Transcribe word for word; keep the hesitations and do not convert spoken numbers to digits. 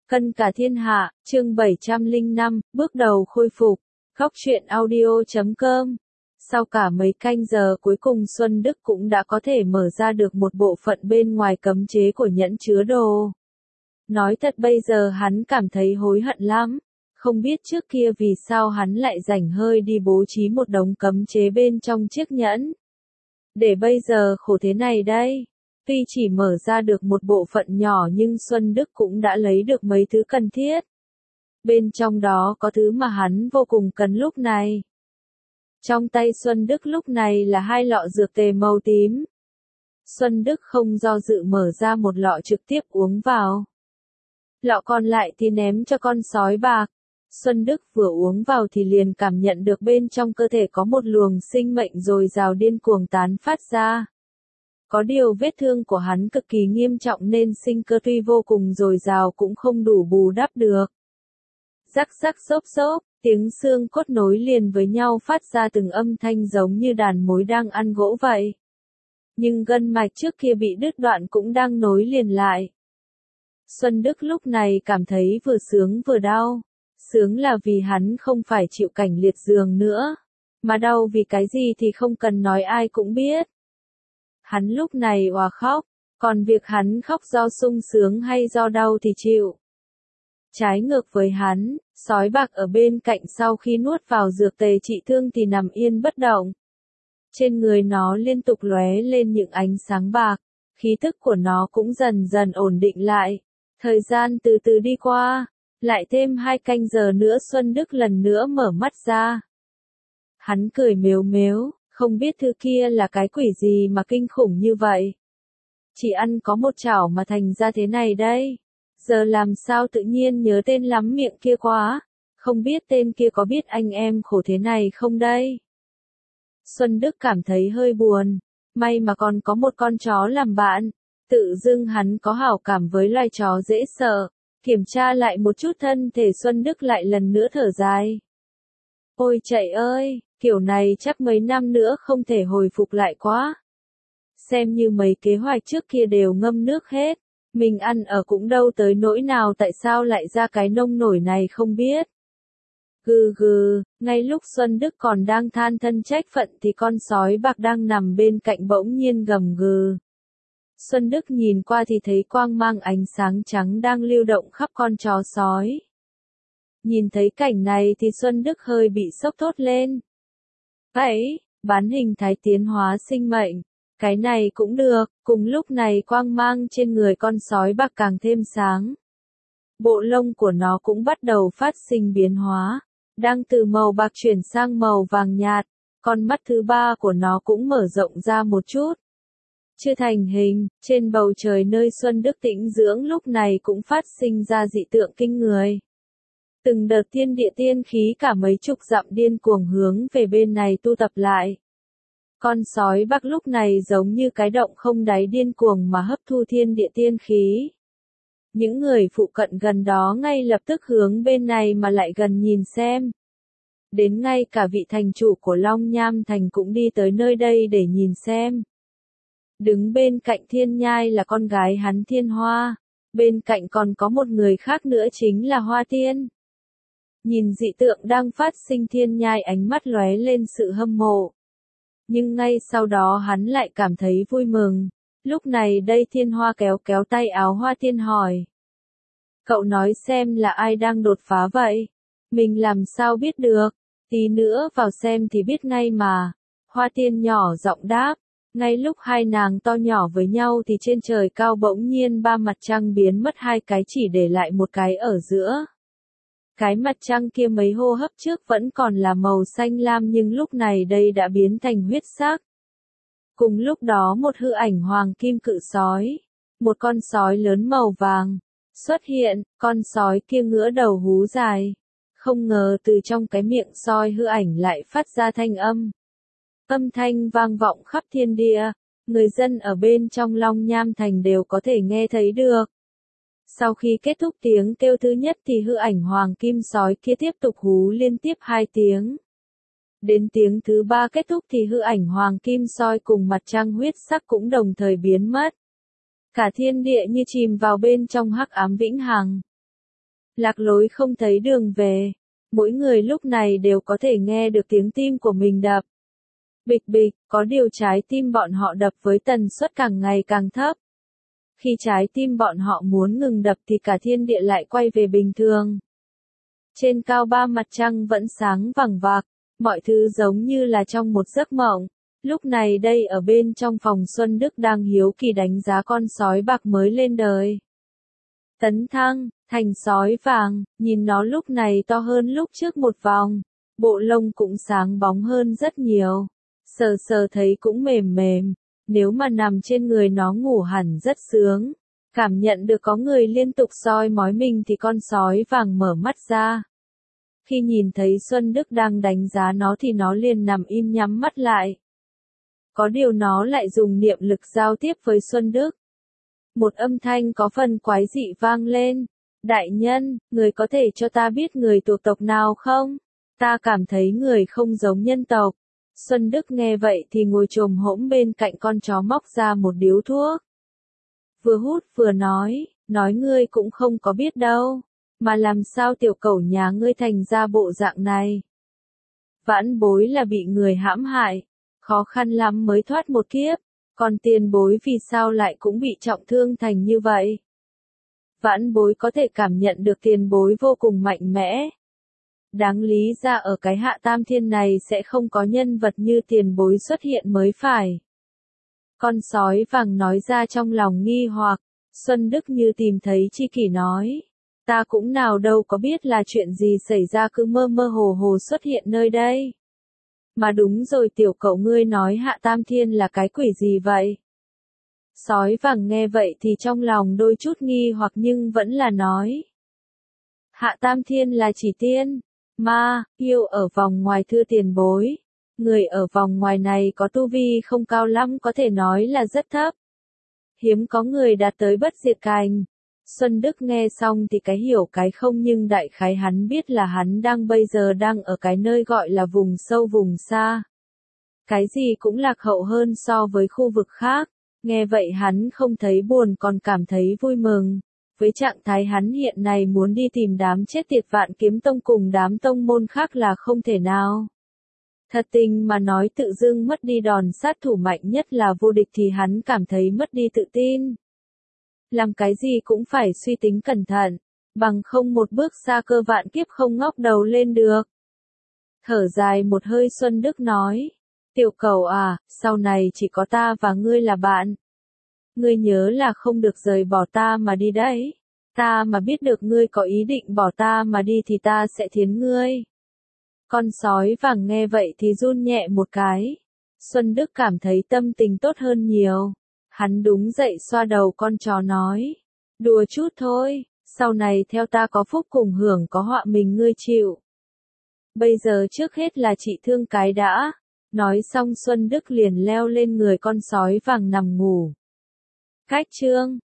Cân cả thiên hạ, chương bảy trăm lẻ năm, bước đầu khôi phục. Góc truyện audio chấm com. Sau cả mấy canh giờ cuối cùng Xuân Đức cũng đã có thể mở ra được một bộ phận bên ngoài cấm chế của nhẫn chứa đồ. Nói thật bây giờ hắn cảm thấy hối hận lắm. Không biết trước kia vì sao hắn lại rảnh hơi đi bố trí một đống cấm chế bên trong chiếc nhẫn. Để bây giờ khổ thế này đây. Tuy chỉ mở ra được một bộ phận nhỏ nhưng Xuân Đức cũng đã lấy được mấy thứ cần thiết. Bên trong đó có thứ mà hắn vô cùng cần lúc này. Trong tay Xuân Đức lúc này là hai lọ dược tề màu tím. Xuân Đức không do dự mở ra một lọ trực tiếp uống vào. Lọ còn lại thì ném cho con sói bạc. Xuân Đức vừa uống vào thì liền cảm nhận được bên trong cơ thể có một luồng sinh mệnh dồi dào điên cuồng tán phát ra. Có điều vết thương của hắn cực kỳ nghiêm trọng nên sinh cơ tuy vô cùng dồi dào cũng không đủ bù đắp được. Rắc rắc xốp xốp, tiếng xương cốt nối liền với nhau phát ra từng âm thanh giống như đàn mối đang ăn gỗ vậy. Nhưng gân mạch trước kia bị đứt đoạn cũng đang nối liền lại. Xuân Đức lúc này cảm thấy vừa sướng vừa đau. Sướng là vì hắn không phải chịu cảnh liệt giường nữa. Mà đau vì cái gì thì không cần nói ai cũng biết. Hắn lúc này òa khóc, còn việc hắn khóc do sung sướng hay do đau thì chịu. Trái ngược với hắn, sói bạc ở bên cạnh sau khi nuốt vào dược tề trị thương thì nằm yên bất động. Trên người nó liên tục lóe lên những ánh sáng bạc, khí tức của nó cũng dần dần ổn định lại. Thời gian từ từ đi qua, lại thêm hai canh giờ nữa Xuân Đức lần nữa mở mắt ra. Hắn cười mếu mếu. Không biết thứ kia là cái quỷ gì mà kinh khủng như vậy. Chỉ ăn có một chảo mà thành ra thế này đây. Giờ làm sao tự nhiên nhớ tên lắm miệng kia quá. Không biết tên kia có biết anh em khổ thế này không đây. Xuân Đức cảm thấy hơi buồn. May mà còn có một con chó làm bạn. Tự dưng hắn có hảo cảm với loài chó dễ sợ. Kiểm tra lại một chút thân thể Xuân Đức lại lần nữa thở dài. Ôi chạy ơi! Kiểu này chắc mấy năm nữa không thể hồi phục lại quá. Xem như mấy kế hoạch trước kia đều ngâm nước hết. Mình ăn ở cũng đâu tới nỗi nào tại sao lại ra cái nông nổi này không biết. Gừ gừ, ngay lúc Xuân Đức còn đang than thân trách phận thì con sói bạc đang nằm bên cạnh bỗng nhiên gầm gừ. Xuân Đức nhìn qua thì thấy quang mang ánh sáng trắng đang lưu động khắp con chó sói. Nhìn thấy cảnh này thì Xuân Đức hơi bị sốc thốt lên. Vậy, bán hình thái tiến hóa sinh mệnh, cái này cũng được, cùng lúc này quang mang trên người con sói bạc càng thêm sáng. Bộ lông của nó cũng bắt đầu phát sinh biến hóa, đang từ màu bạc chuyển sang màu vàng nhạt, con mắt thứ ba của nó cũng mở rộng ra một chút. Chưa thành hình, trên bầu trời nơi Xuân Đức tĩnh dưỡng lúc này cũng phát sinh ra dị tượng kinh người. Từng đợt thiên địa tiên khí cả mấy chục dặm điên cuồng hướng về bên này tu tập lại. Con sói bạc lúc này giống như cái động không đáy điên cuồng mà hấp thu thiên địa tiên khí. Những người phụ cận gần đó ngay lập tức hướng bên này mà lại gần nhìn xem. Đến ngay cả vị thành chủ của Long Nham Thành cũng đi tới nơi đây để nhìn xem. Đứng bên cạnh Thiên Nhai là con gái hắn Thiên Hoa. Bên cạnh còn có một người khác nữa chính là Hoa Tiên. Nhìn dị tượng đang phát sinh Thiên Nhai ánh mắt lóe lên sự hâm mộ. Nhưng ngay sau đó hắn lại cảm thấy vui mừng. Lúc này đây Thiên Hoa kéo kéo tay áo Hoa Tiên hỏi. Cậu nói xem là ai đang đột phá vậy? Mình làm sao biết được? Tí nữa vào xem thì biết ngay mà. Hoa Tiên nhỏ giọng đáp. Ngay lúc hai nàng to nhỏ với nhau thì trên trời cao bỗng nhiên ba mặt trăng biến mất hai cái chỉ để lại một cái ở giữa. Cái mặt trăng kia mấy hô hấp trước vẫn còn là màu xanh lam nhưng lúc này đây đã biến thành huyết sắc. Cùng lúc đó một hư ảnh hoàng kim cự sói, một con sói lớn màu vàng, xuất hiện, con sói kia ngửa đầu hú dài. Không ngờ từ trong cái miệng sói hư ảnh lại phát ra thanh âm. Âm thanh vang vọng khắp thiên địa, người dân ở bên trong Long Nham Thành đều có thể nghe thấy được. Sau khi kết thúc tiếng kêu thứ nhất thì hư ảnh hoàng kim sói kia tiếp tục hú liên tiếp hai tiếng. Đến tiếng thứ ba kết thúc thì hư ảnh hoàng kim sói cùng mặt trăng huyết sắc cũng đồng thời biến mất. Cả thiên địa như chìm vào bên trong hắc ám vĩnh hằng. lạc lối không thấy đường về. Mỗi người lúc này đều có thể nghe được tiếng tim của mình đập. Bịch bịch, có điều trái tim bọn họ đập với tần suất càng ngày càng thấp. Khi trái tim bọn họ muốn ngừng đập thì cả thiên địa lại quay về bình thường. Trên cao ba mặt trăng vẫn sáng vằng vặc, mọi thứ giống như là trong một giấc mộng. Lúc này đây ở bên trong phòng Xuân Đức đang hiếu kỳ đánh giá con sói bạc mới lên đời. Tấn thăng, thành sói vàng, nhìn nó lúc này to hơn lúc trước một vòng. Bộ lông cũng sáng bóng hơn rất nhiều. Sờ sờ thấy cũng mềm mềm. Nếu mà nằm trên người nó ngủ hẳn rất sướng. Cảm nhận được có người liên tục soi mói mình thì con sói vàng mở mắt ra. Khi nhìn thấy Xuân Đức đang đánh giá nó thì nó liền nằm im nhắm mắt lại. Có điều nó lại dùng niệm lực giao tiếp với Xuân Đức. Một âm thanh có phần quái dị vang lên. Đại nhân, người có thể cho ta biết người thuộc tộc nào không? Ta cảm thấy người không giống nhân tộc. Xuân Đức nghe vậy thì ngồi chồm hổm bên cạnh con chó móc ra một điếu thuốc. Vừa hút vừa nói, nói ngươi cũng không có biết đâu. Mà làm sao tiểu cẩu nhà ngươi thành ra bộ dạng này? Vãn bối là bị người hãm hại. Khó khăn lắm mới thoát một kiếp. Còn tiền bối vì sao lại cũng bị trọng thương thành như vậy? Vãn bối có thể cảm nhận được tiền bối vô cùng mạnh mẽ. Đáng lý ra ở cái Hạ Tam Thiên này sẽ không có nhân vật như tiền bối xuất hiện mới phải. Con sói vàng nói ra trong lòng nghi hoặc. Xuân Đức như tìm thấy chi kỷ nói. Ta cũng nào đâu có biết là chuyện gì xảy ra cứ mơ mơ hồ hồ xuất hiện nơi đây. Mà đúng rồi tiểu cậu ngươi nói Hạ Tam Thiên là cái quỷ gì vậy? Sói vàng nghe vậy thì trong lòng đôi chút nghi hoặc nhưng vẫn là nói. Hạ Tam Thiên là chỉ tiên, ma, yêu ở vòng ngoài thưa tiền bối. Người ở vòng ngoài này có tu vi không cao lắm có thể nói là rất thấp. Hiếm có người đạt tới bất diệt cảnh. Xuân Đức nghe xong thì cái hiểu cái không nhưng đại khái hắn biết là hắn đang bây giờ đang ở cái nơi gọi là vùng sâu vùng xa. Cái gì cũng lạc hậu hơn so với khu vực khác. Nghe vậy hắn không thấy buồn còn cảm thấy vui mừng. Với trạng thái hắn hiện nay muốn đi tìm đám chết tiệt Vạn Kiếm Tông cùng đám tông môn khác là không thể nào. Thật tình mà nói tự dưng mất đi đòn sát thủ mạnh nhất là vô địch thì hắn cảm thấy mất đi tự tin. Làm cái gì cũng phải suy tính cẩn thận, bằng không một bước xa cơ vạn kiếp không ngóc đầu lên được. Thở dài một hơi Xuân Đức nói, tiểu cầu à, sau này chỉ có ta và ngươi là bạn. Ngươi nhớ là không được rời bỏ ta mà đi đấy. Ta mà biết được ngươi có ý định bỏ ta mà đi thì ta sẽ thiến ngươi. Con sói vàng nghe vậy thì run nhẹ một cái. Xuân Đức cảm thấy tâm tình tốt hơn nhiều. Hắn đúng dậy xoa đầu con chó nói. Đùa chút thôi, sau này theo ta có phúc cùng hưởng có họa mình ngươi chịu. Bây giờ trước hết là trị thương cái đã. Nói xong Xuân Đức liền leo lên người con sói vàng nằm ngủ. Cách chương